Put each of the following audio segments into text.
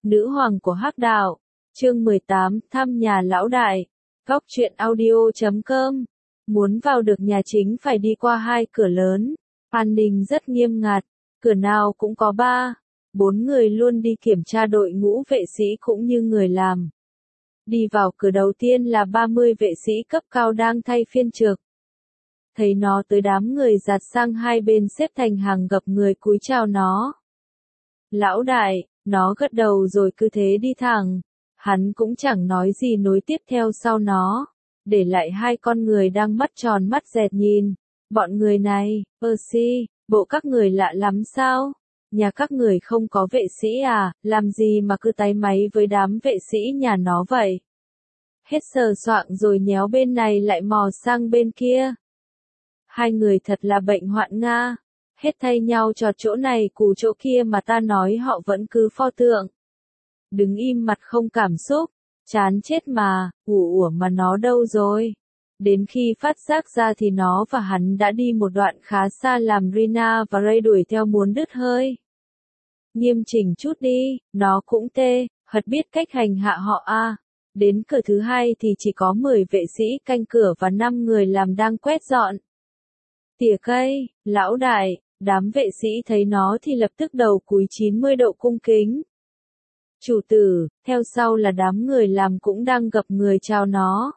Nữ hoàng của Hắc đạo. Chương 18, thăm nhà lão đại. Góc truyện audio.com. Muốn vào được nhà chính phải đi qua 2 cửa lớn. An ninh rất nghiêm ngặt. Cửa nào cũng có 4 người luôn đi kiểm tra, đội ngũ vệ sĩ cũng như người làm. Đi vào cửa đầu tiên là 30 vệ sĩ cấp cao đang thay phiên trực. Thấy nó tới, đám người giạt sang hai bên xếp thành hàng gập người cúi chào nó. Lão đại, nó gật đầu rồi cứ thế đi thẳng. Hắn cũng chẳng nói gì nối tiếp theo sau nó, để lại 2 con người đang mắt tròn mắt dẹt nhìn. Bọn người này, bộ các người lạ lắm sao? Nhà các người không có vệ sĩ à, làm gì mà cứ táy máy với đám vệ sĩ nhà nó vậy? Hết sờ soạng rồi nhéo bên này lại mò sang bên kia. 2 người thật là bệnh hoạn Nga. Hết thay nhau trò chỗ này cù chỗ kia mà ta nói họ vẫn cứ pho tượng. Đứng im mặt không cảm xúc, chán chết mà, ủa mà nó đâu rồi? Đến khi phát giác ra thì nó và hắn đã đi một đoạn khá xa, làm Rina và Ray đuổi theo muốn đứt hơi. Nghiêm chỉnh chút đi, nó cũng hật biết cách hành hạ họ à. Đến cửa thứ 2 thì chỉ có 10 vệ sĩ canh cửa và 5 người làm đang quét dọn. Tỉa cây, lão đại, đám vệ sĩ thấy nó thì lập tức đầu cúi 90 độ cung kính. Chủ tử, theo sau là đám người làm cũng đang gập người chào nó.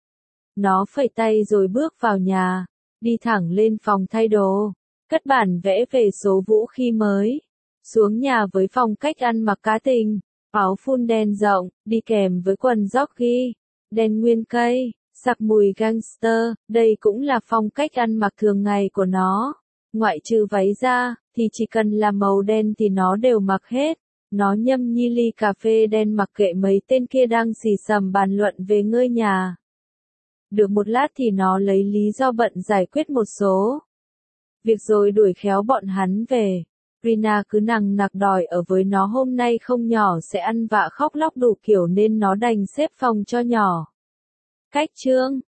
Nó phẩy tay rồi bước vào nhà, đi thẳng lên phòng thay đồ, cất bản vẽ về số vũ khí mới. Xuống nhà với phong cách ăn mặc cá tình, áo phun đen rộng, đi kèm với quần jockey, đen nguyên cây, sặc mùi gangster, đây cũng là phong cách ăn mặc thường ngày của nó. Ngoại trừ váy ra, thì chỉ cần là màu đen thì nó đều mặc hết. Nó nhâm nhi ly cà phê đen mặc kệ mấy tên kia đang xì xầm bàn luận về ngơi nhà. Được một lát thì nó lấy lý do bận giải quyết một số việc rồi đuổi khéo bọn hắn về. Rina cứ nằng nặc đòi ở với nó, hôm nay không nhỏ sẽ ăn vạ khóc lóc đủ kiểu nên nó đành xếp phòng cho nhỏ. Cách chương